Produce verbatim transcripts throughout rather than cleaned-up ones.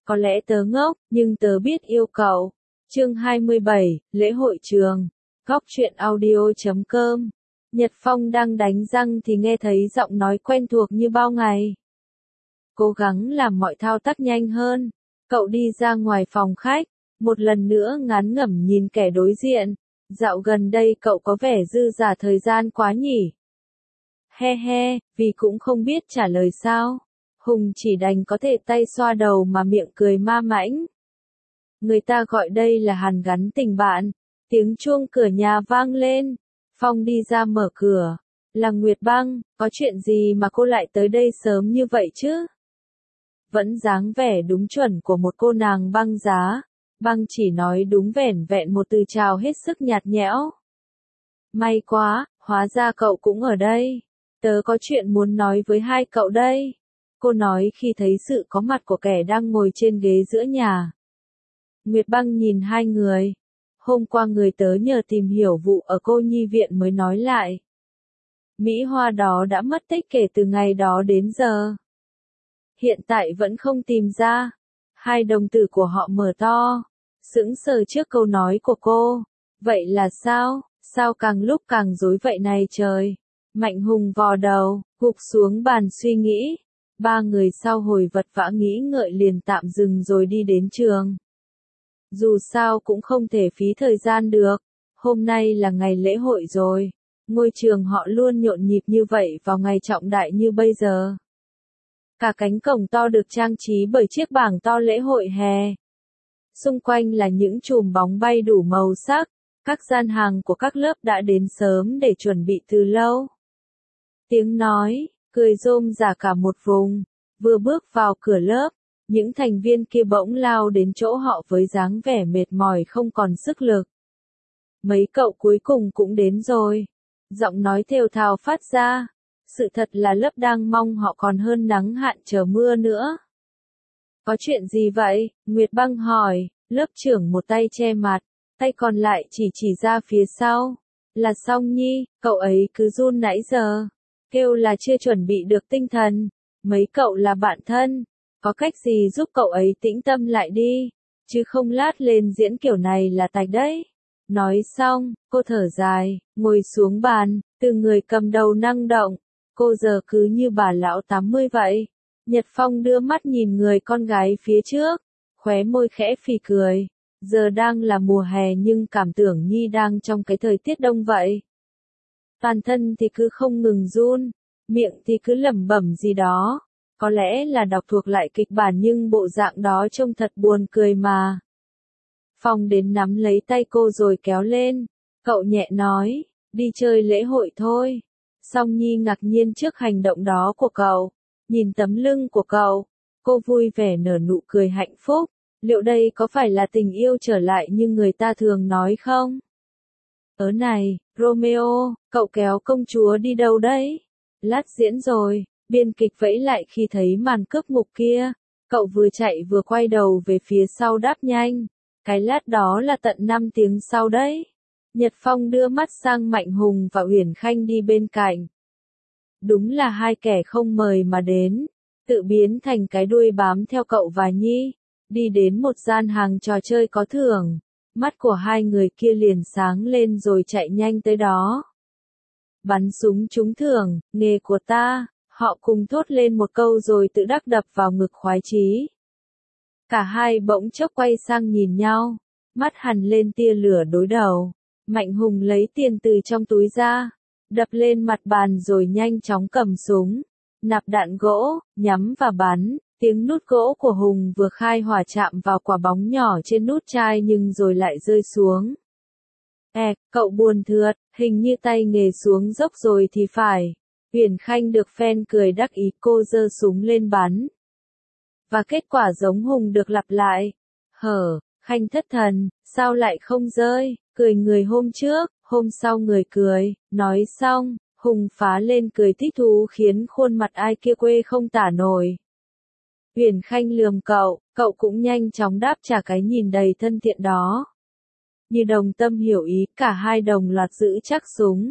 Có lẽ tớ ngốc, nhưng tớ biết yêu cậu. Chương hai mươi bảy, lễ hội trường. Góc truyện audio chấm com. Nhật Phong đang đánh răng thì nghe thấy giọng nói quen thuộc như bao ngày. Cố gắng làm mọi thao tác nhanh hơn. Cậu đi ra ngoài phòng khách, một lần nữa ngán ngẩm nhìn kẻ đối diện. Dạo gần đây cậu có vẻ dư dả thời gian quá nhỉ. He he, vì cũng không biết trả lời sao. Hùng chỉ đành có thể tay xoa đầu mà miệng cười ma mãnh. Người ta gọi đây là hàn gắn tình bạn. Tiếng chuông cửa nhà vang lên. Phong đi ra mở cửa. Là Nguyệt Băng, có chuyện gì mà cô lại tới đây sớm như vậy chứ? Vẫn dáng vẻ đúng chuẩn của một cô nàng băng giá. Băng chỉ nói đúng vẻn vẹn một từ chào hết sức nhạt nhẽo. May quá, hóa ra cậu cũng ở đây. Tớ có chuyện muốn nói với hai cậu đây. Cô nói khi thấy sự có mặt của kẻ đang ngồi trên ghế giữa nhà. Nguyệt Băng nhìn hai người. Hôm qua người tớ nhờ tìm hiểu vụ ở cô nhi viện mới nói lại. Mỹ Hoa đó đã mất tích kể từ ngày đó đến giờ. Hiện tại vẫn không tìm ra. Hai đồng tử của họ mở to. Sững sờ trước câu nói của cô. Vậy là sao? Sao càng lúc càng rối vậy này trời? Mạnh Hùng vò đầu, gục xuống bàn suy nghĩ. Ba người sau hồi vật vã nghĩ ngợi liền tạm dừng rồi đi đến trường. Dù sao cũng không thể phí thời gian được. Hôm nay là ngày lễ hội rồi. Ngôi trường họ luôn nhộn nhịp như vậy vào ngày trọng đại như bây giờ. Cả cánh cổng to được trang trí bởi chiếc bảng to lễ hội hè. Xung quanh là những chùm bóng bay đủ màu sắc. Các gian hàng của các lớp đã đến sớm để chuẩn bị từ lâu. Tiếng nói, cười rôm rả cả một vùng. Vừa bước vào cửa lớp, những thành viên kia bỗng lao đến chỗ họ với dáng vẻ mệt mỏi không còn sức lực. Mấy cậu cuối cùng cũng đến rồi. Giọng nói thều thào phát ra. Sự thật là lớp đang mong họ còn hơn nắng hạn chờ mưa nữa. Có chuyện gì vậy? Nguyệt Băng hỏi. Lớp trưởng một tay che mặt, tay còn lại chỉ chỉ ra phía sau. Là Song Nhi, cậu ấy cứ run nãy giờ. Kêu là chưa chuẩn bị được tinh thần. Mấy cậu là bạn thân. Có cách gì giúp cậu ấy tĩnh tâm lại đi. Chứ không lát lên diễn kiểu này là tạch đấy. Nói xong, cô thở dài, ngồi xuống bàn, từ người cầm đầu năng động. Cô giờ cứ như bà lão tám mươi vậy. Nhật Phong đưa mắt nhìn người con gái phía trước. Khóe môi khẽ phì cười. Giờ đang là mùa hè nhưng cảm tưởng Nhi đang trong cái thời tiết đông vậy. Toàn thân thì cứ không ngừng run, miệng thì cứ lẩm bẩm gì đó. Có lẽ là đọc thuộc lại kịch bản nhưng bộ dạng đó trông thật buồn cười mà. Phong đến nắm lấy tay cô rồi kéo lên. Cậu nhẹ nói, đi chơi lễ hội thôi. Song Nhi ngạc nhiên trước hành động đó của cậu. Nhìn tấm lưng của cậu, cô vui vẻ nở nụ cười hạnh phúc. Liệu đây có phải là tình yêu trở lại như người ta thường nói không? Ớ này, Romeo, cậu kéo công chúa đi đâu đấy? Lát diễn rồi, biên kịch vẫy lại khi thấy màn cướp ngục kia. Cậu vừa chạy vừa quay đầu về phía sau đáp nhanh. Cái lát đó là tận năm tiếng sau đấy. Nhật Phong đưa mắt sang Mạnh Hùng và Uyển Khanh đi bên cạnh. Đúng là hai kẻ không mời mà đến. Tự biến thành cái đuôi bám theo cậu và Nhi. Đi đến một gian hàng trò chơi có thưởng. Mắt của hai người kia liền sáng lên rồi chạy nhanh tới đó. Bắn súng trúng thưởng, nghề của ta, họ cùng thốt lên một câu rồi tự đắc đập vào ngực khoái chí. Cả hai bỗng chốc quay sang nhìn nhau, mắt hằn lên tia lửa đối đầu. Mạnh Hùng lấy tiền từ trong túi ra, đập lên mặt bàn rồi nhanh chóng cầm súng, nạp đạn gỗ, nhắm và bắn. Tiếng nút gỗ của Hùng vừa khai hỏa chạm vào quả bóng nhỏ trên nút chai nhưng rồi lại rơi xuống. Ê, cậu buồn thượt, hình như tay nghề xuống dốc rồi thì phải. Uyển Khanh được fan cười đắc ý, cô giơ súng lên bắn. Và kết quả giống Hùng được lặp lại. Hở, Khanh thất thần, sao lại không rơi, cười người hôm trước, hôm sau người cười, nói xong, Hùng phá lên cười thích thú khiến khuôn mặt ai kia quê không tả nổi. Uyển Khanh lườm cậu, cậu cũng nhanh chóng đáp trả cái nhìn đầy thân thiện đó. Như đồng tâm hiểu ý, cả hai đồng loạt giữ chắc súng.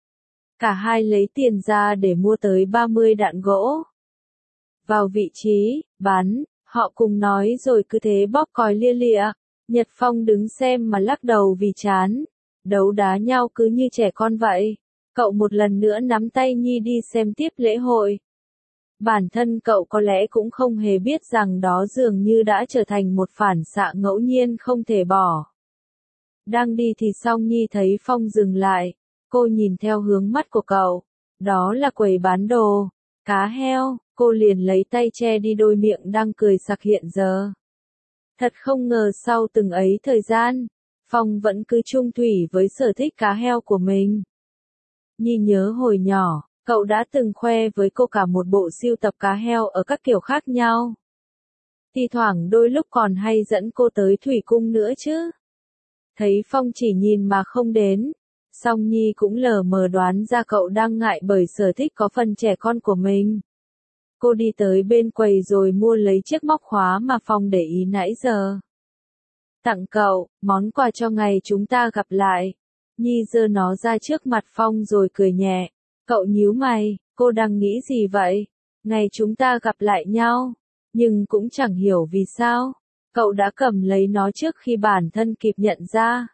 Cả hai lấy tiền ra để mua tới ba mươi đạn gỗ. Vào vị trí, bắn, Họ cùng nói rồi cứ thế bóp còi lia lịa. Nhật Phong đứng xem mà lắc đầu vì chán. Đấu đá nhau cứ như trẻ con vậy. Cậu một lần nữa nắm tay Nhi đi xem tiếp lễ hội. Bản thân cậu có lẽ cũng không hề biết rằng đó dường như đã trở thành một phản xạ ngẫu nhiên không thể bỏ. Đang đi thì Song Nhi thấy Phong dừng lại. Cô nhìn theo hướng mắt của cậu. Đó là quầy bán đồ, cá heo. Cô liền lấy tay che đi đôi miệng đang cười sặc hiện giờ. Thật không ngờ sau từng ấy thời gian, Phong vẫn cứ chung thủy với sở thích cá heo của mình. Nhi nhớ hồi nhỏ, cậu đã từng khoe với cô cả một bộ sưu tập cá heo ở các kiểu khác nhau. Thi thoảng đôi lúc còn hay dẫn cô tới thủy cung nữa chứ. Thấy Phong chỉ nhìn mà không đến, song Nhi cũng lờ mờ đoán ra cậu đang ngại bởi sở thích có phần trẻ con của mình. Cô đi tới bên quầy rồi mua lấy chiếc móc khóa mà Phong để ý nãy giờ. Tặng cậu, món quà cho ngày chúng ta gặp lại. Nhi giơ nó ra trước mặt Phong rồi cười nhẹ. Cậu nhíu mày, cô đang nghĩ gì vậy? Ngày chúng ta gặp lại nhau. Nhưng cũng chẳng hiểu vì sao. Cậu đã cầm lấy nó trước khi bản thân kịp nhận ra.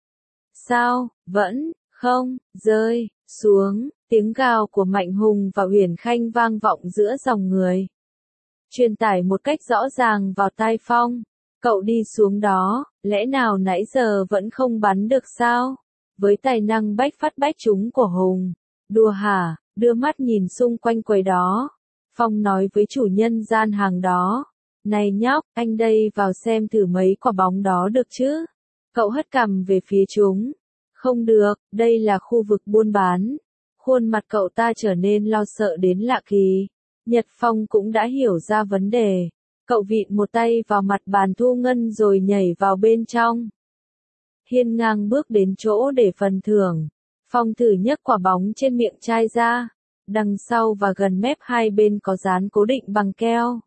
Sao, vẫn, không, rơi, xuống. Tiếng gào của Mạnh Hùng và Uyển Khanh vang vọng giữa dòng người. Truyền tải một cách rõ ràng vào tai Phong. Cậu đi xuống đó, lẽ nào nãy giờ vẫn không bắn được sao? Với tài năng bách phát bách trúng của Hùng. Đùa hả, đưa mắt nhìn xung quanh quầy đó. Phong nói với chủ nhân gian hàng đó. Này nhóc, anh đây vào xem thử mấy quả bóng đó được chứ? Cậu hất cằm về phía chúng. Không được, đây là khu vực buôn bán. Khuôn mặt cậu ta trở nên lo sợ đến lạ kỳ. Nhật Phong cũng đã hiểu ra vấn đề. Cậu vịn một tay vào mặt bàn thu ngân rồi nhảy vào bên trong. Hiên ngang bước đến chỗ để phần thưởng. Phong thử nhấc quả bóng trên miệng chai ra. Đằng sau và gần mép hai bên có dán cố định bằng keo.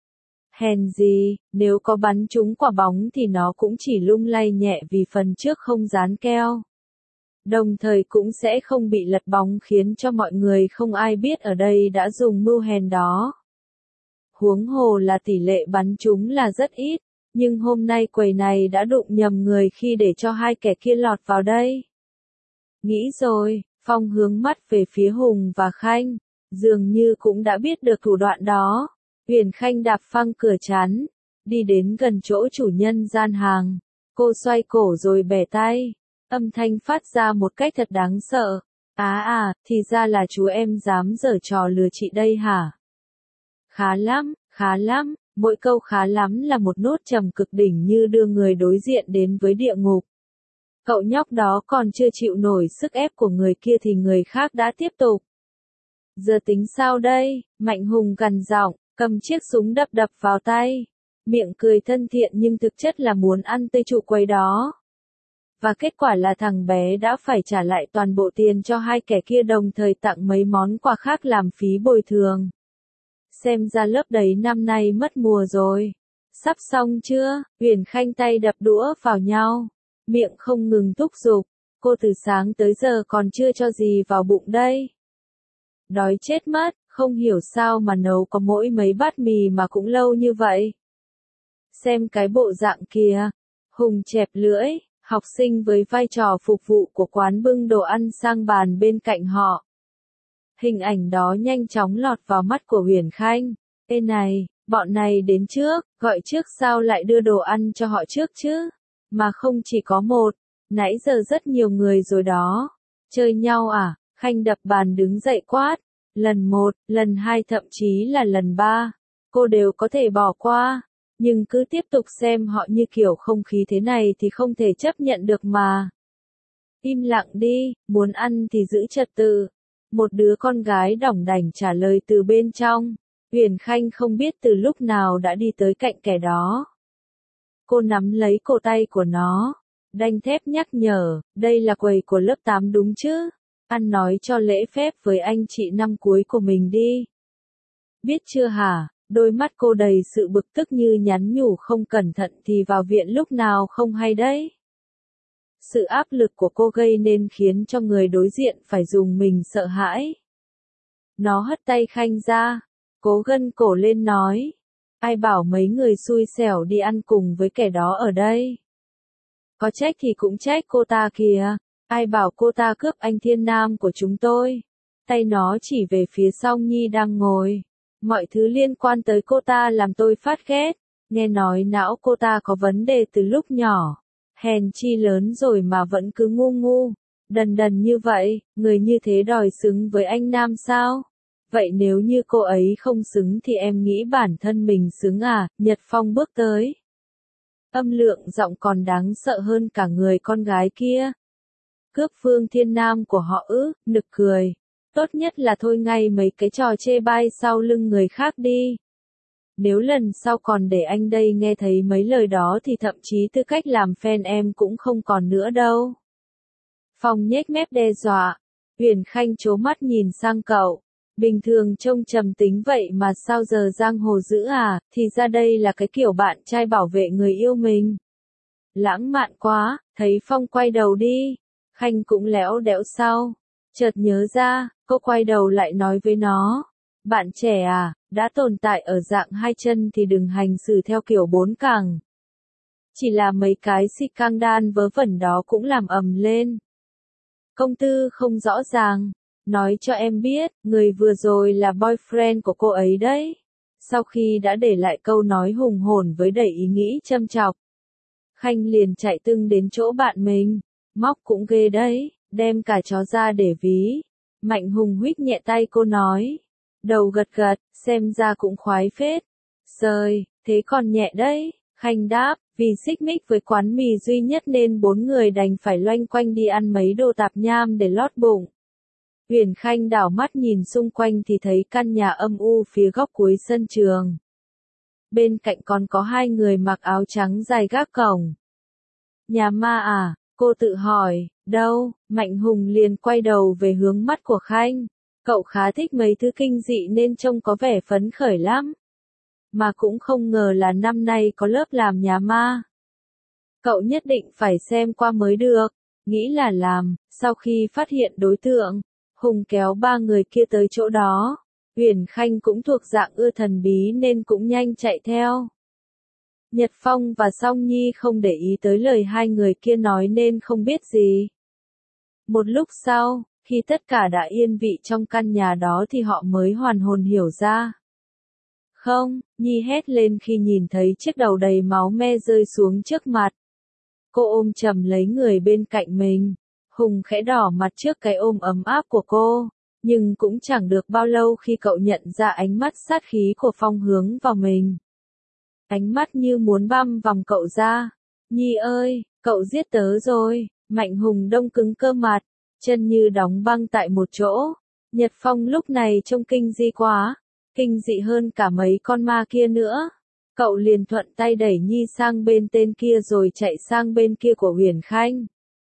Hèn gì, nếu có bắn trúng quả bóng thì nó cũng chỉ lung lay nhẹ vì phần trước không dán keo. Đồng thời cũng sẽ không bị lật bóng khiến cho mọi người không ai biết ở đây đã dùng mưu hèn đó. Huống hồ là tỷ lệ bắn trúng là rất ít, nhưng hôm nay quầy này đã đụng nhầm người khi để cho hai kẻ kia lọt vào đây. Nghĩ rồi, Phong hướng mắt về phía Hùng và Khanh, dường như cũng đã biết được thủ đoạn đó. Uyển Khanh đạp phăng cửa chắn, đi đến gần chỗ chủ nhân gian hàng. Cô xoay cổ rồi bẻ tay. Âm thanh phát ra một cách thật đáng sợ. Á à, thì ra là chú em dám giở trò lừa chị đây hả? Khá lắm, khá lắm, mỗi câu khá lắm là một nốt trầm cực đỉnh như đưa người đối diện đến với địa ngục. Cậu nhóc đó còn chưa chịu nổi sức ép của người kia thì người khác đã tiếp tục. Giờ tính sao đây? Mạnh Hùng gằn giọng, cầm chiếc súng đập đập vào tay. Miệng cười thân thiện nhưng thực chất là muốn ăn tươi trụ quầy đó. Và kết quả là thằng bé đã phải trả lại toàn bộ tiền cho hai kẻ kia đồng thời tặng mấy món quà khác làm phí bồi thường. Xem ra lớp đấy năm nay mất mùa rồi. Sắp xong chưa? Uyển Khanh tay đập đũa vào nhau. Miệng không ngừng thúc giục. Cô từ sáng tới giờ còn chưa cho gì vào bụng đây. Đói chết mất, không hiểu sao mà nấu có mỗi mấy bát mì mà cũng lâu như vậy. Xem cái bộ dạng kìa. Hùng chẹp lưỡi. Học sinh với vai trò phục vụ của quán bưng đồ ăn sang bàn bên cạnh họ. Hình ảnh đó nhanh chóng lọt vào mắt của Uyển Khanh. Ê này, bọn này đến trước, gọi trước sao lại đưa đồ ăn cho họ trước chứ? Mà không chỉ có một, nãy giờ rất nhiều người rồi đó. Chơi nhau à? Khanh đập bàn đứng dậy quát. Lần một, lần hai thậm chí là lần ba. Cô đều có thể bỏ qua. Nhưng cứ tiếp tục xem họ như kiểu không khí thế này thì không thể chấp nhận được mà. Im lặng đi, muốn ăn thì giữ trật tự. Một đứa con gái đỏng đảnh trả lời từ bên trong. Uyển Khanh không biết từ lúc nào đã đi tới cạnh kẻ đó. Cô nắm lấy cổ tay của nó. Đanh thép nhắc nhở, đây là quầy của lớp tám đúng chứ? Ăn nói cho lễ phép với anh chị năm cuối của mình đi. Biết chưa hả? Đôi mắt cô đầy sự bực tức như nhắn nhủ không cẩn thận thì vào viện lúc nào không hay đấy. Sự áp lực của cô gây nên khiến cho người đối diện phải dùng mình sợ hãi. Nó hất tay Khanh ra, cố gân cổ lên nói. Ai bảo mấy người xui xẻo đi ăn cùng với kẻ đó ở đây? Có trách thì cũng trách cô ta kìa. Ai bảo cô ta cướp anh Thiên Nam của chúng tôi? Tay nó chỉ về phía Song Nhi đang ngồi. Mọi thứ liên quan tới cô ta làm tôi phát ghét. Nghe nói não cô ta có vấn đề từ lúc nhỏ. Hèn chi lớn rồi mà vẫn cứ ngu ngu. Đần đần như vậy, người như thế đòi xứng với anh Nam sao? Vậy nếu như cô ấy không xứng thì em nghĩ bản thân mình xứng à? Nhật Phong bước tới. Âm lượng giọng còn đáng sợ hơn cả người con gái kia. Cướp Phương Thiên Nam của họ ư? Nực cười. Tốt nhất là thôi ngay mấy cái trò chê bai sau lưng người khác đi. Nếu lần sau còn để anh đây nghe thấy mấy lời đó thì thậm chí tư cách làm fan em cũng không còn nữa đâu. Phong nhếch mép đe dọa. Huyền Khanh trố mắt nhìn sang cậu. Bình thường trông trầm tính vậy mà sao giờ giang hồ dữ à, thì ra đây là cái kiểu bạn trai bảo vệ người yêu mình. Lãng mạn quá, thấy Phong quay đầu đi. Khanh cũng léo đẽo sau. Chợt nhớ ra, cô quay đầu lại nói với nó. Bạn trẻ à, đã tồn tại ở dạng hai chân thì đừng hành xử theo kiểu bốn cẳng. Chỉ là mấy cái si căng đan vớ vẩn đó cũng làm ầm lên. Công tư không rõ ràng. Nói cho em biết, người vừa rồi là boyfriend của cô ấy đấy. Sau khi đã để lại câu nói hùng hồn với đầy ý nghĩ châm chọc. Khanh liền chạy tưng đến chỗ bạn mình. Móc cũng ghê đấy, đem cả chó ra để ví. Mạnh Hùng huýt nhẹ tay cô nói. Đầu gật gật, xem ra cũng khoái phết. Sời, thế còn nhẹ đấy. Khanh đáp, vì xích mích với quán mì duy nhất nên bốn người đành phải loanh quanh đi ăn mấy đồ tạp nham để lót bụng. Huyền Khanh đảo mắt nhìn xung quanh thì thấy căn nhà âm u phía góc cuối sân trường. Bên cạnh còn có hai người mặc áo trắng dài gác cổng. Nhà ma à? Cô tự hỏi. Đâu? Mạnh Hùng liền quay đầu về hướng mắt của Khanh. Cậu khá thích mấy thứ kinh dị nên trông có vẻ phấn khởi lắm. Mà cũng không ngờ là năm nay có lớp làm nhà ma. Cậu nhất định phải xem qua mới được. Nghĩ là làm, sau khi phát hiện đối tượng, Hùng kéo ba người kia tới chỗ đó. Huyền Khanh cũng thuộc dạng ưa thần bí nên cũng nhanh chạy theo. Nhật Phong và Song Nhi không để ý tới lời hai người kia nói nên không biết gì. Một lúc sau, khi tất cả đã yên vị trong căn nhà đó thì họ mới hoàn hồn hiểu ra. Không, Nhi hét lên khi nhìn thấy chiếc đầu đầy máu me rơi xuống trước mặt. Cô ôm chầm lấy người bên cạnh mình. Hùng khẽ đỏ mặt trước cái ôm ấm áp của cô, nhưng cũng chẳng được bao lâu khi cậu nhận ra ánh mắt sát khí của Phong hướng vào mình. Ánh mắt như muốn băm vòng cậu ra. Nhi ơi, cậu giết tớ rồi. Mạnh Hùng đông cứng cơ mặt, chân như đóng băng tại một chỗ. Nhật Phong lúc này trông kinh dị quá, kinh dị hơn cả mấy con ma kia nữa. Cậu liền thuận tay đẩy Nhi sang bên tên kia rồi chạy sang bên kia của Huyền Khanh.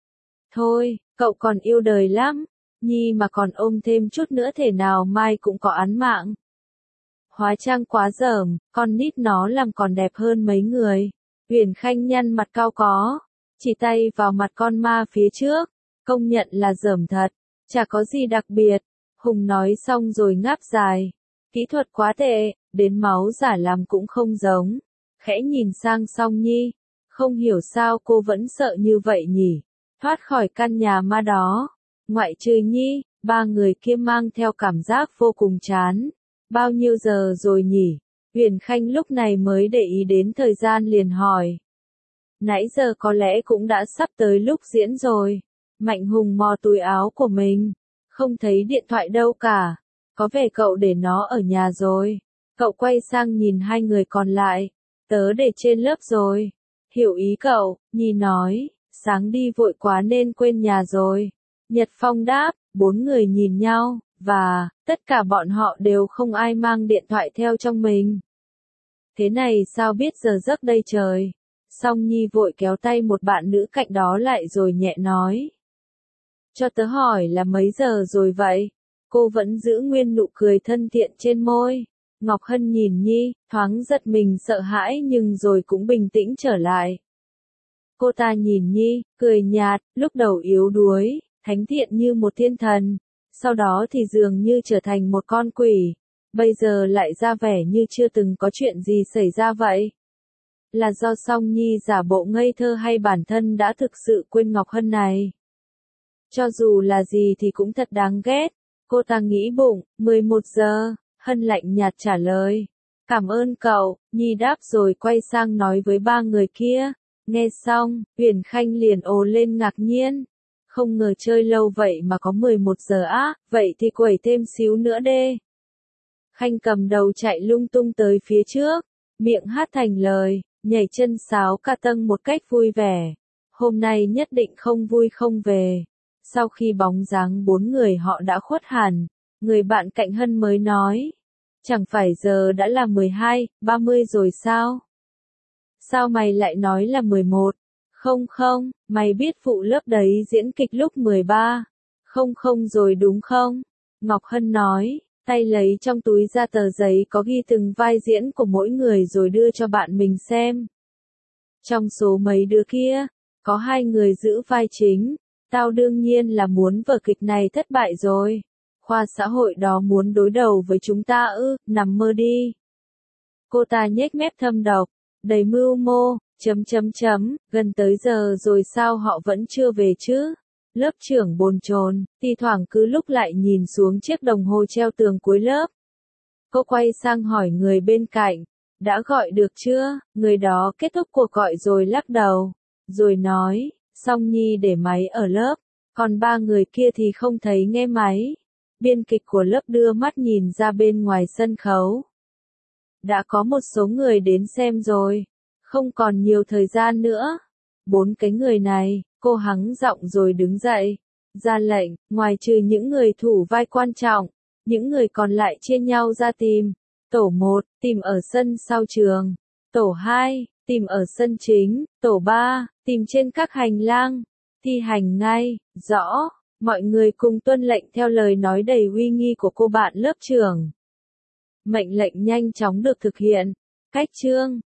Thôi, cậu còn yêu đời lắm. Nhi mà còn ôm thêm chút nữa thể nào mai cũng có án mạng. Hóa trang quá dởm, con nít nó làm còn đẹp hơn mấy người. Huyền Khanh nhăn mặt cau có, chỉ tay vào mặt con ma phía trước, công nhận là dởm thật, chả có gì đặc biệt. Hùng nói xong rồi ngáp dài. Kỹ thuật quá tệ, đến máu giả làm cũng không giống. Khẽ nhìn sang Song Nhi, không hiểu sao cô vẫn sợ như vậy nhỉ. Thoát khỏi căn nhà ma đó, ngoại trừ Nhi, ba người kia mang theo cảm giác vô cùng chán. Bao nhiêu giờ rồi nhỉ? Huyền Khanh lúc này mới để ý đến thời gian liền hỏi. Nãy giờ có lẽ cũng đã sắp tới lúc diễn rồi. Mạnh Hùng mò túi áo của mình. Không thấy điện thoại đâu cả. Có vẻ cậu để nó ở nhà rồi. Cậu quay sang nhìn hai người còn lại. Tớ để trên lớp rồi. Hiểu ý cậu, Nhi nói. Sáng đi vội quá nên quên nhà rồi. Nhật Phong đáp, bốn người nhìn nhau, và, tất cả bọn họ đều không ai mang điện thoại theo trong mình. Thế này sao biết giờ giấc đây trời? Song Nhi vội kéo tay một bạn nữ cạnh đó lại rồi nhẹ nói. Cho tớ hỏi là mấy giờ rồi vậy? Cô vẫn giữ nguyên nụ cười thân thiện trên môi. Ngọc Hân nhìn Nhi, thoáng giật mình sợ hãi nhưng rồi cũng bình tĩnh trở lại. Cô ta nhìn Nhi, cười nhạt, lúc đầu yếu đuối, thánh thiện như một thiên thần. Sau đó thì dường như trở thành một con quỷ. bây giờ lại ra vẻ như chưa từng có chuyện gì xảy ra vậy? Là do Song Nhi giả bộ ngây thơ hay bản thân đã thực sự quên Ngọc Hân này? Cho dù là gì thì cũng thật đáng ghét. Cô ta nghĩ bụng. Mười một giờ, Hân lạnh nhạt trả lời. Cảm ơn cậu, Nhi đáp rồi quay sang nói với ba người kia. Nghe xong, Huyền Khanh liền ồ lên ngạc nhiên. Không ngờ chơi lâu vậy mà có mười một giờ á, vậy thì quẩy thêm xíu nữa đê. Khanh cầm đầu chạy lung tung tới phía trước, miệng hát thành lời, nhảy chân sáo ca tâng một cách vui vẻ. Hôm nay nhất định không vui không về. Sau khi bóng dáng bốn người họ đã khuất hẳn, người bạn cạnh Hân mới nói. Chẳng phải giờ đã là mười hai, ba mươi rồi sao? Sao mày lại nói là mười một? Không không, mày biết phụ lớp đấy diễn kịch lúc mười ba. Không không rồi đúng không? Ngọc Hân nói, tay lấy trong túi ra tờ giấy có ghi từng vai diễn của mỗi người rồi đưa cho bạn mình xem. Trong số mấy đứa kia, có hai người giữ vai chính. Tao đương nhiên là muốn vở kịch này thất bại rồi. Khoa xã hội đó muốn đối đầu với chúng ta ư, nằm mơ đi. Cô ta nhếch mép thâm độc, đầy mưu mô, chấm chấm chấm, gần tới giờ rồi sao họ vẫn chưa về chứ? Lớp trưởng bồn chồn, thi thoảng cứ lúc lại nhìn xuống chiếc đồng hồ treo tường cuối lớp. Cô quay sang hỏi người bên cạnh, đã gọi được chưa? Người đó kết thúc cuộc gọi rồi lắc đầu, rồi nói, Song Nhi để máy ở lớp, còn ba người kia thì không thấy nghe máy. Biên kịch của lớp đưa mắt nhìn ra bên ngoài sân khấu. Đã có một số người đến xem rồi, không còn nhiều thời gian nữa. Bốn cái người này, cô hắng giọng rồi đứng dậy, ra lệnh, ngoài trừ những người thủ vai quan trọng, những người còn lại chia nhau ra tìm. Tổ một, tìm ở sân sau trường. Tổ hai, tìm ở sân chính. Tổ ba, tìm trên các hành lang. Thi hành ngay, rõ. Mọi người cùng tuân lệnh theo lời nói đầy uy nghi của cô bạn lớp trưởng. Mệnh lệnh nhanh chóng được thực hiện. Cách chương